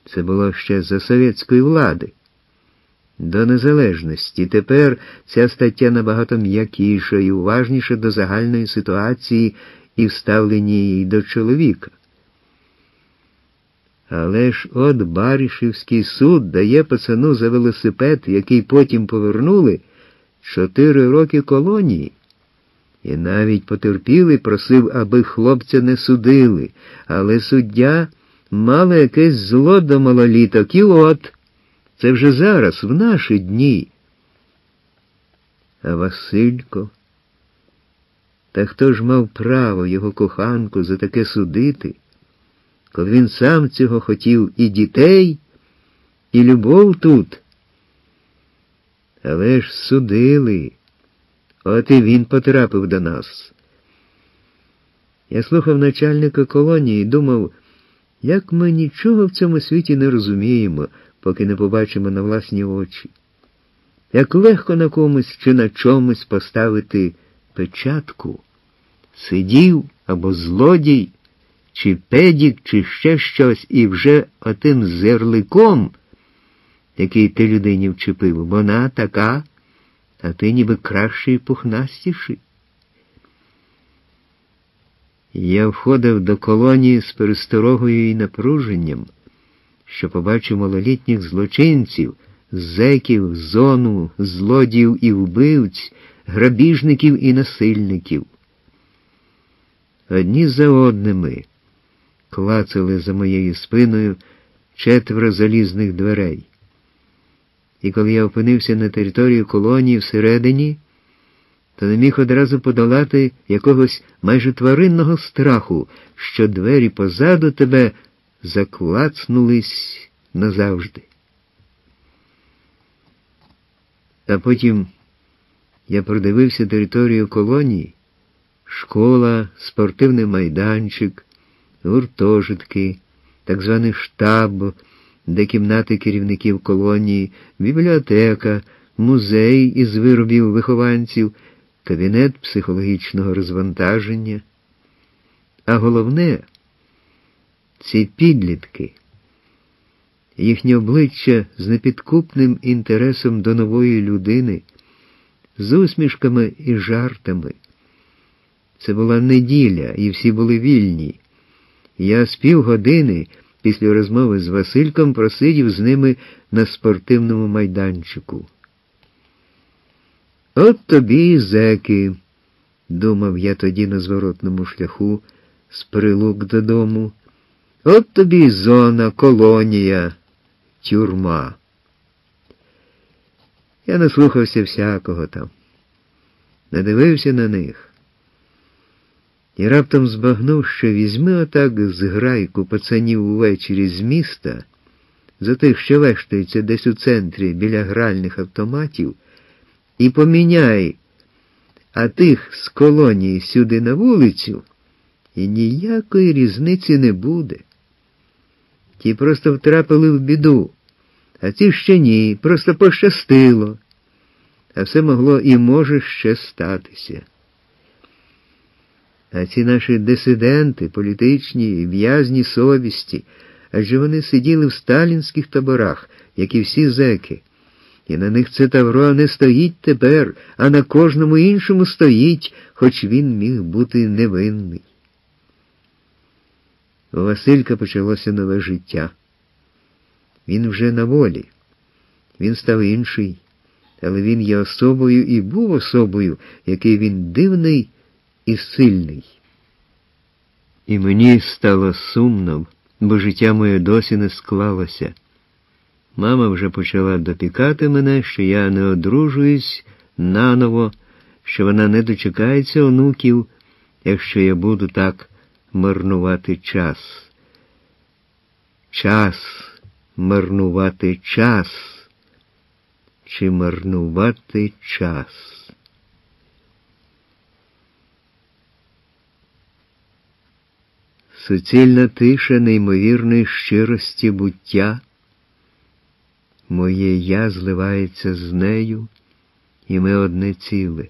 Це було ще за совєтської влади. До незалежності тепер ця стаття набагато м'якіша і уважніша до загальної ситуації і вставлення її до чоловіка. Але ж от Баришівський суд дає пацану за велосипед, який потім повернули, 4 роки колонії. І навіть потерпілий просив, аби хлопця не судили, але суддя мала якесь зло до малоліток, і от, це вже зараз, в наші дні. А Василько? Та хто ж мав право його коханку за таке судити, коли він сам цього хотів і дітей, і любов тут? Але ж судили. От і він потрапив до нас. Я слухав начальника колонії і думав, як ми нічого в цьому світі не розуміємо, поки не побачимо на власні очі. Як легко на комусь чи на чомусь поставити печатку. Сидів або злодій, чи педік, чи ще щось, і вже отим зерликом, який ти людині вчепив, вона така, а ти ніби кращий і пухнастіший. Я входив до колонії з пересторогою і напруженням, що побачив малолітніх злочинців, зеків, зону, злодіїв і вбивць, грабіжників і насильників. Одні за одними клацали за моєю спиною 4 залізних дверей. І коли я опинився на території колонії всередині, то не міг одразу подолати якогось майже тваринного страху, що двері позаду тебе заклацнулись назавжди. А потім я продивився територію колонії, школа, спортивний майданчик, гуртожитки, так званий штаб, де кімнати керівників колонії, бібліотека, музей із виробів вихованців, кабінет психологічного розвантаження. А головне – ці підлітки, їхні обличчя з непідкупним інтересом до нової людини, з усмішками і жартами. Це була неділя, і всі були вільні. Я з півгодини після розмови з Васильком просидів з ними на спортивному майданчику. «От тобі і зеки», – думав я тоді на зворотному шляху з Прилук додому. «От тобі і зона, колонія, тюрма». Я наслухався всякого там, надивився на них. І раптом збагнув, що візьми отак зграйку пацанів увечері з міста, за тих, що вештаються десь у центрі біля гральних автоматів, і поміняй, а тих з колонії сюди на вулицю, і ніякої різниці не буде. Ті просто втрапили в біду, а ті ще ні, просто пощастило, а все могло і може ще статися. А ці наші дисиденти, політичні, в'язні совісті, адже вони сиділи в сталінських таборах, як і всі зеки. І на них це тавро не стоїть тепер, а на кожному іншому стоїть, хоч він міг бути невинний. У Василька почалося нове життя. Він вже на волі. Він став інший, але він є особою і був особою, який він дивний і сильний. І мені стало сумно, бо життя моє досі не склалося. Мама вже почала допікати мене, що я не одружуюсь наново, що вона не дочекається онуків, якщо я буду так марнувати час. Час, марнувати час, чи марнувати час. Суцільна тиша неймовірної щирості буття, моє «я» зливається з нею, і ми одне ціле.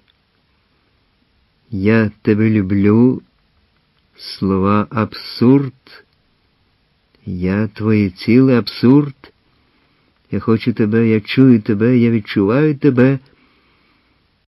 «Я тебе люблю» – слова абсурд, Я твоє ціле абсурд. Я хочу тебе, я чую тебе, я відчуваю тебе.